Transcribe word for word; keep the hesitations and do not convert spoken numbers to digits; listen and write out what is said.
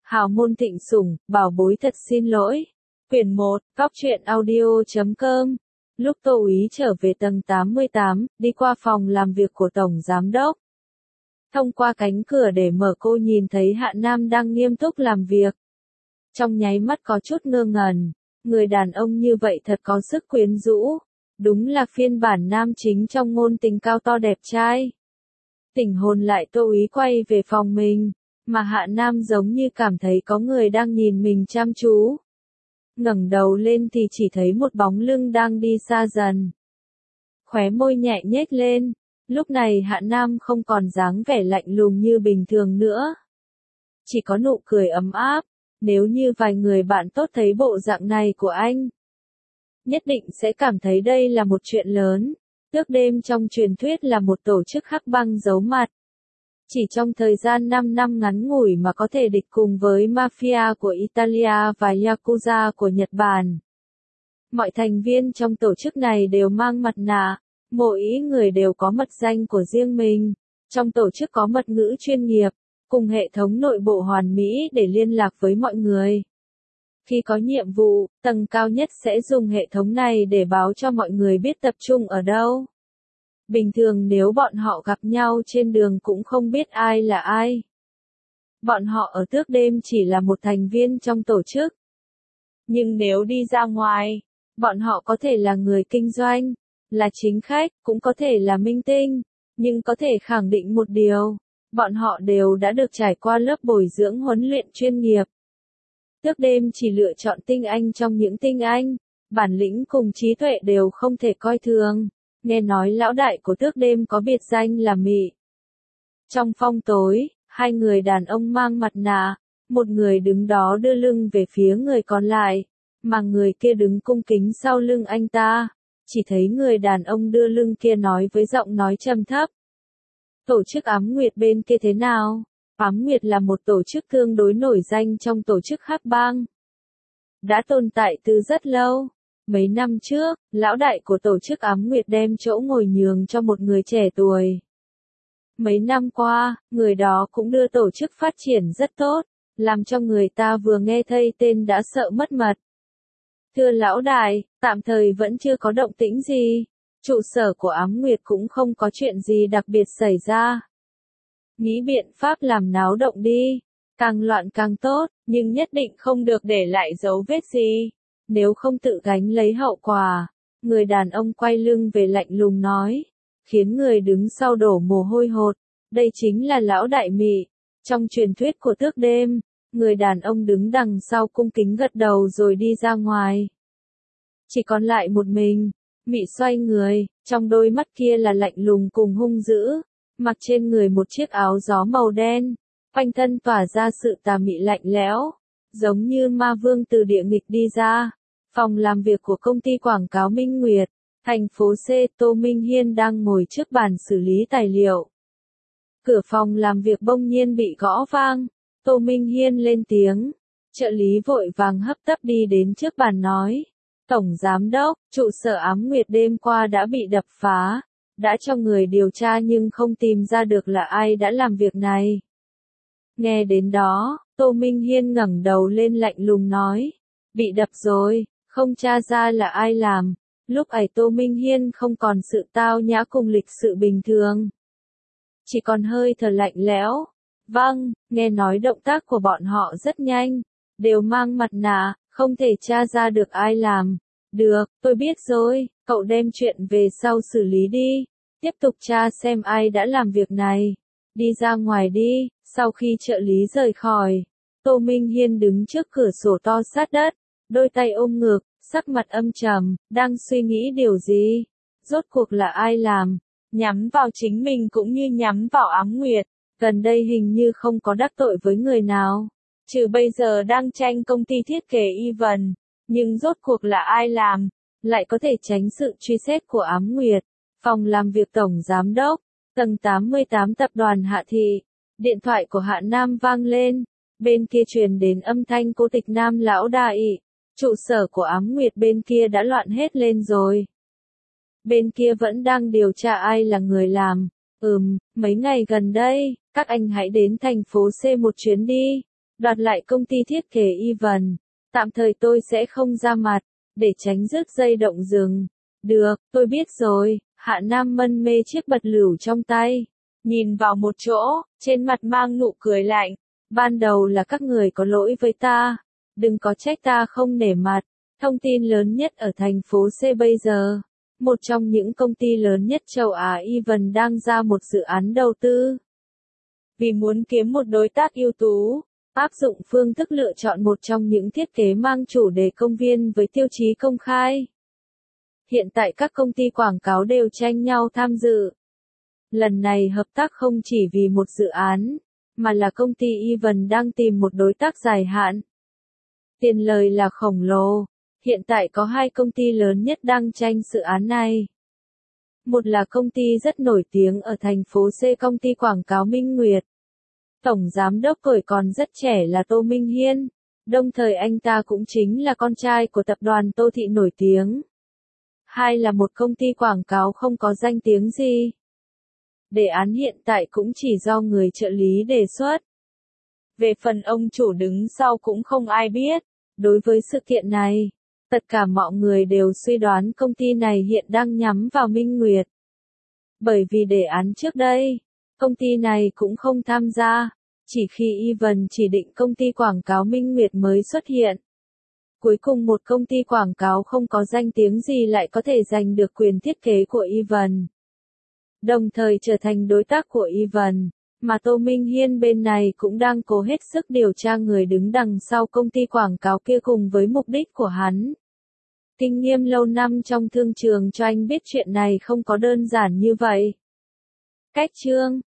Hào môn thịnh sủng, bảo bối thật xin lỗi. Quyển một, góc truyện audio chấm com. Lúc Tô Úy trở về tầng tám mươi tám, đi qua phòng làm việc của Tổng Giám Đốc. Thông qua cánh cửa để mở cô nhìn thấy Hạ Nam đang nghiêm túc làm việc. Trong nháy mắt có chút ngơ ngẩn, người đàn ông như vậy thật có sức quyến rũ. Đúng là phiên bản nam chính trong ngôn tình cao to đẹp trai. Tỉnh hồn lại Tô Úy quay về phòng mình, mà Hạ Nam giống như cảm thấy có người đang nhìn mình chăm chú. Ngẩng đầu lên thì chỉ thấy một bóng lưng đang đi xa dần. Khóe môi nhẹ nhếch lên, lúc này Hạ Nam không còn dáng vẻ lạnh lùng như bình thường nữa. Chỉ có nụ cười ấm áp, nếu như vài người bạn tốt thấy bộ dạng này của anh, nhất định sẽ cảm thấy đây là một chuyện lớn. Tước đêm trong truyền thuyết là một tổ chức hắc băng giấu mặt. Chỉ trong thời gian năm năm ngắn ngủi mà có thể địch cùng với mafia của Italia và Yakuza của Nhật Bản. Mọi thành viên trong tổ chức này đều mang mặt nạ, mỗi người đều có mật danh của riêng mình. Trong tổ chức có mật ngữ chuyên nghiệp, cùng hệ thống nội bộ hoàn mỹ để liên lạc với mọi người. Khi có nhiệm vụ, tầng cao nhất sẽ dùng hệ thống này để báo cho mọi người biết tập trung ở đâu. Bình thường nếu bọn họ gặp nhau trên đường cũng không biết ai là ai. Bọn họ ở Tước đêm chỉ là một thành viên trong tổ chức. Nhưng nếu đi ra ngoài, bọn họ có thể là người kinh doanh, là chính khách, cũng có thể là minh tinh, nhưng có thể khẳng định một điều, bọn họ đều đã được trải qua lớp bồi dưỡng huấn luyện chuyên nghiệp. Tước đêm chỉ lựa chọn tinh anh trong những tinh anh, bản lĩnh cùng trí tuệ đều không thể coi thường. Nghe nói lão đại của Tước đêm có biệt danh là Mị. Trong phong tối, hai người đàn ông mang mặt nạ, một người đứng đó đưa lưng về phía người còn lại, mà người kia đứng cung kính sau lưng anh ta. Chỉ thấy người đàn ông đưa lưng kia nói với giọng nói trầm thấp. Tổ chức Ám Nguyệt bên kia thế nào? Ám Nguyệt là một tổ chức tương đối nổi danh trong tổ chức hắc bang. Đã tồn tại từ rất lâu. Mấy năm trước, lão đại của tổ chức Ám Nguyệt đem chỗ ngồi nhường cho một người trẻ tuổi. Mấy năm qua, người đó cũng đưa tổ chức phát triển rất tốt, làm cho người ta vừa nghe thấy tên đã sợ mất mật. Thưa lão đại, tạm thời vẫn chưa có động tĩnh gì. Trụ sở của Ám Nguyệt cũng không có chuyện gì đặc biệt xảy ra. Nghĩ biện pháp làm náo động đi, càng loạn càng tốt, nhưng nhất định không được để lại dấu vết gì. Nếu không tự gánh lấy hậu quả, người đàn ông quay lưng về lạnh lùng nói, khiến người đứng sau đổ mồ hôi hột. Đây chính là lão đại Mị. Trong truyền thuyết của Tước đêm, người đàn ông đứng đằng sau cung kính gật đầu rồi đi ra ngoài. Chỉ còn lại một mình, Mị xoay người, trong đôi mắt kia là lạnh lùng cùng hung dữ, mặc trên người một chiếc áo gió màu đen, quanh thân tỏa ra sự tà mị lạnh lẽo. Giống như ma vương từ địa ngục đi ra. Phòng làm việc của công ty quảng cáo Minh Nguyệt, thành phố C, Tô Minh Hiên đang ngồi trước bàn xử lý tài liệu. Cửa phòng làm việc bỗng nhiên bị gõ vang, Tô Minh Hiên lên tiếng. Trợ lý vội vàng hấp tấp đi đến trước bàn nói. Tổng Giám Đốc, trụ sở Ám Nguyệt đêm qua đã bị đập phá, đã cho người điều tra nhưng không tìm ra được là ai đã làm việc này. Nghe đến đó, Tô Minh Hiên ngẩng đầu lên lạnh lùng nói, bị đập rồi, không tra ra là ai làm. Lúc ấy Tô Minh Hiên không còn sự tao nhã cùng lịch sự bình thường, chỉ còn hơi thở lạnh lẽo. Vâng, nghe nói động tác của bọn họ rất nhanh, đều mang mặt nạ, không thể tra ra được ai làm. Được, tôi biết rồi, cậu đem chuyện về sau xử lý đi, tiếp tục tra xem ai đã làm việc này. Đi ra ngoài đi. Sau khi trợ lý rời khỏi, Tô Minh Hiên đứng trước cửa sổ to sát đất, đôi tay ôm ngực, sắc mặt âm trầm, đang suy nghĩ điều gì. Rốt cuộc là ai làm, nhắm vào chính mình cũng như nhắm vào Ám Nguyệt. Gần đây hình như không có đắc tội với người nào, trừ bây giờ đang tranh công ty thiết kế Even. Nhưng rốt cuộc là ai làm, lại có thể tránh sự truy xét của Ám Nguyệt. Phòng làm việc Tổng Giám Đốc, tầng tám mươi tám tập đoàn Hạ Thị. Điện thoại của Hạ Nam vang lên, bên kia truyền đến âm thanh cô Tịch Nam lão đại. Trụ sở của Ám Nguyệt bên kia đã loạn hết lên rồi. Bên kia vẫn đang điều tra ai là người làm. Ừm, mấy ngày gần đây, các anh hãy đến thành phố C một chuyến đi. đoạt lại công ty thiết kế Evan. Tạm thời tôi sẽ không ra mặt, để tránh rước dây động rừng. Được, tôi biết rồi. Hạ Nam Mân mê chiếc bật lửu trong tay, nhìn vào một chỗ, trên mặt mang nụ cười lạnh. Ban đầu là các người có lỗi với ta, đừng có trách ta không nể mặt. Thông tin lớn nhất ở thành phố C bây giờ, một trong những công ty lớn nhất châu Á Evan đang ra một dự án đầu tư. Vì muốn kiếm một đối tác ưu tú, áp dụng phương thức lựa chọn một trong những thiết kế mang chủ đề công viên với tiêu chí công khai. Hiện tại các công ty quảng cáo đều tranh nhau tham dự. Lần này hợp tác không chỉ vì một dự án, mà là công ty Evan đang tìm một đối tác dài hạn. Tiền lời là khổng lồ. Hiện tại có hai công ty lớn nhất đang tranh dự án này. Một là công ty rất nổi tiếng ở thành phố C, công ty quảng cáo Minh Nguyệt. Tổng giám đốc tuổi còn rất trẻ là Tô Minh Hiên, đồng thời anh ta cũng chính là con trai của tập đoàn Tô Thị nổi tiếng. Hai là một công ty quảng cáo không có danh tiếng gì. Đề án hiện tại cũng chỉ do người trợ lý đề xuất. Về phần ông chủ đứng sau cũng không ai biết. Đối với sự kiện này, tất cả mọi người đều suy đoán công ty này hiện đang nhắm vào Minh Nguyệt. Bởi vì đề án trước đây, công ty này cũng không tham gia, chỉ khi Evan chỉ định công ty quảng cáo Minh Nguyệt mới xuất hiện. Cuối cùng một công ty quảng cáo không có danh tiếng gì lại có thể giành được quyền thiết kế của Evan, đồng thời trở thành đối tác của Evan, mà Tô Minh Hiên bên này cũng đang cố hết sức điều tra người đứng đằng sau công ty quảng cáo kia cùng với mục đích của hắn. Kinh nghiệm lâu năm trong thương trường cho anh biết chuyện này không có đơn giản như vậy. Cách chương